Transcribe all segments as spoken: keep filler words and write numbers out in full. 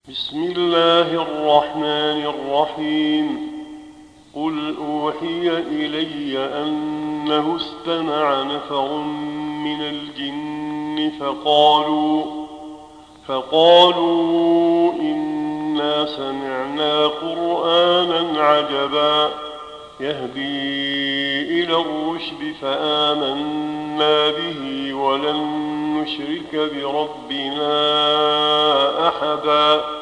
بسم الله الرحمن الرحيم. قل أوحي إلي أنه استمع نفر من الجن فقالوا فقالوا إنا سمعنا قرآنا عجبا يهدي إلى الرشد فآمنا به ولن نشرك بربنا أحدا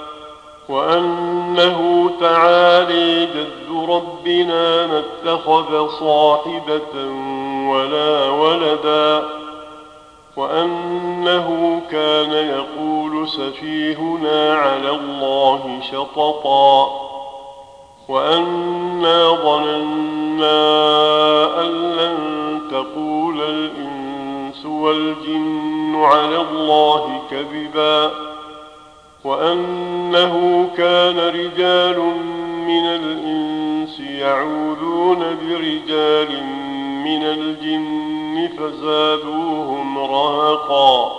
وأنه تعالي جد ربنا ما اتخذ صاحبة ولا ولدا وأنه كان يقول سفيهنا على الله شططا وأنا ظننا أن لن تقول الإنس والجن على الله كذبا وأنه كان رجال من الإنس يعوذون برجال من الجن فزادوهم رهقا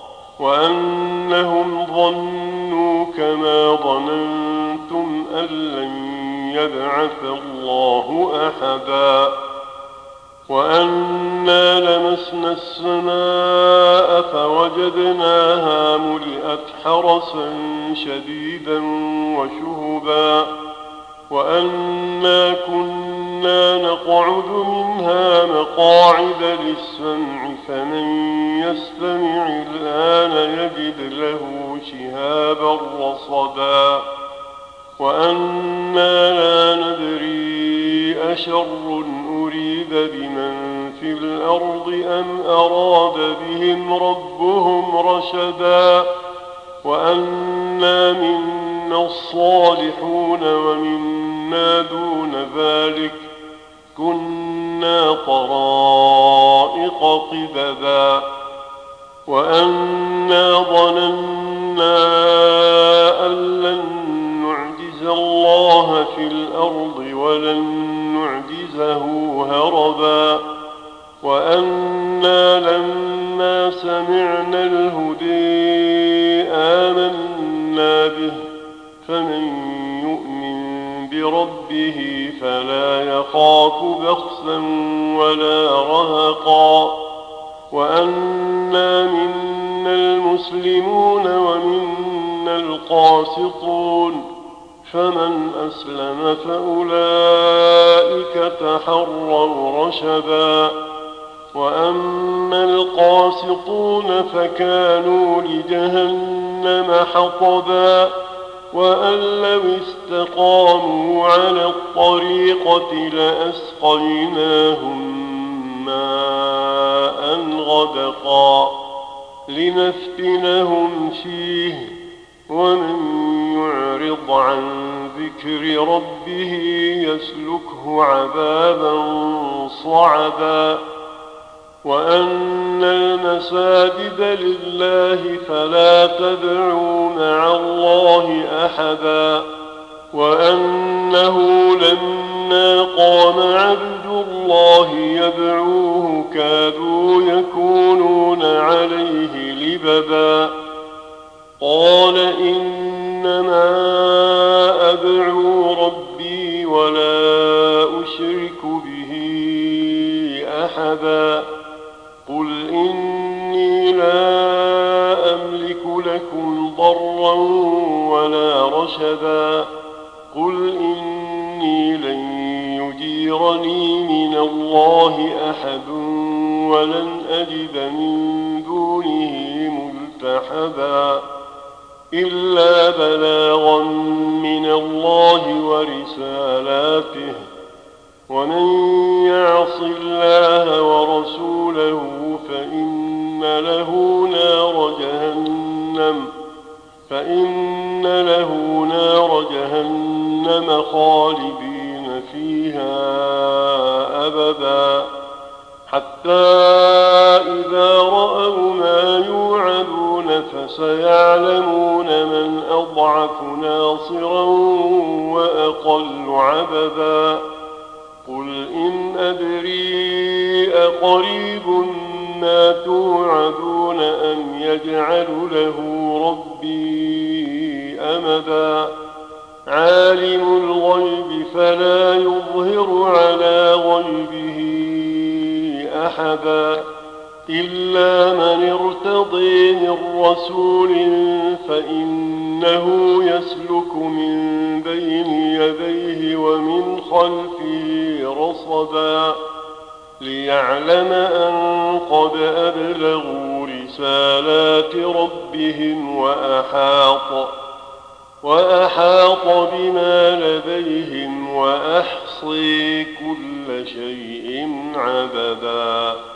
وأنهم ظنوا كما ظننتم أن لن يبعث الله أحدا وأنا لمسنا السماء فوجدناها ملئت حرسا شديدا وشهبا وأنا كنا نقعد منها مقاعد للسمع فمن يستمع الآن يجد له شهابا رصدا وأنا لا ندري أشر أريد بمن في الأرض أم أراد بهم ربهم رشدا وأنا منا الصالحون ومنا دون ذلك كنا طرائق قددا وأنا ظننا أن لن نعجز الله في الأرض ولن نعجزه هربا وأنا لما سمعنا الهدي آمنا به فمن يؤمن بربه فلا يخاف بخسا ولا رهقا وأنا منا المسلمون ومنا القاسطون فمن أسلم فأولئك تحروا رشدا وأما القاسطون فكانوا لجهنم حطبا وأن لو استقاموا على الطريقة لأسقيناهم ماء غدقا لنفتنهم فيه ومن يعرض عن ذكر ربه يسلكه عذابا صعدا وأن المساجد لله فلا تدعوا مع الله أحدا وأنه لما قام عبد الله يدعوه كادوا يكونون عليه لبدا قال إنما أدعو ربي ولا أشرك به أحدا قل إني لا أملك لكم ضرا ولا رشدا قل إني لن يجيرني من الله أحد ولن أجد من دونه ملتحدا إلا بلاغا من الله ورسالاته ومن يعص الله ورسوله فإن له نار جهنم فإن له نار جهنم خالدين فيها أبدا حتى إذا رأوا ما يوعدون فسيعلمون من أضعف ناصرا وأقل عددا قل إن أدري أقريب ما توعدون أم يجعل له ربي أمدا عالم الغيب فلا يظهر على غيبه أحدا إلا من ارتضي من رسول فإنه يسلك من بين يديه ومن خلفه رصدا ليعلم أن قد أبلغوا رسالات ربهم وأحاط وأحاط بما لديهم وأحصي كل شيء عددا.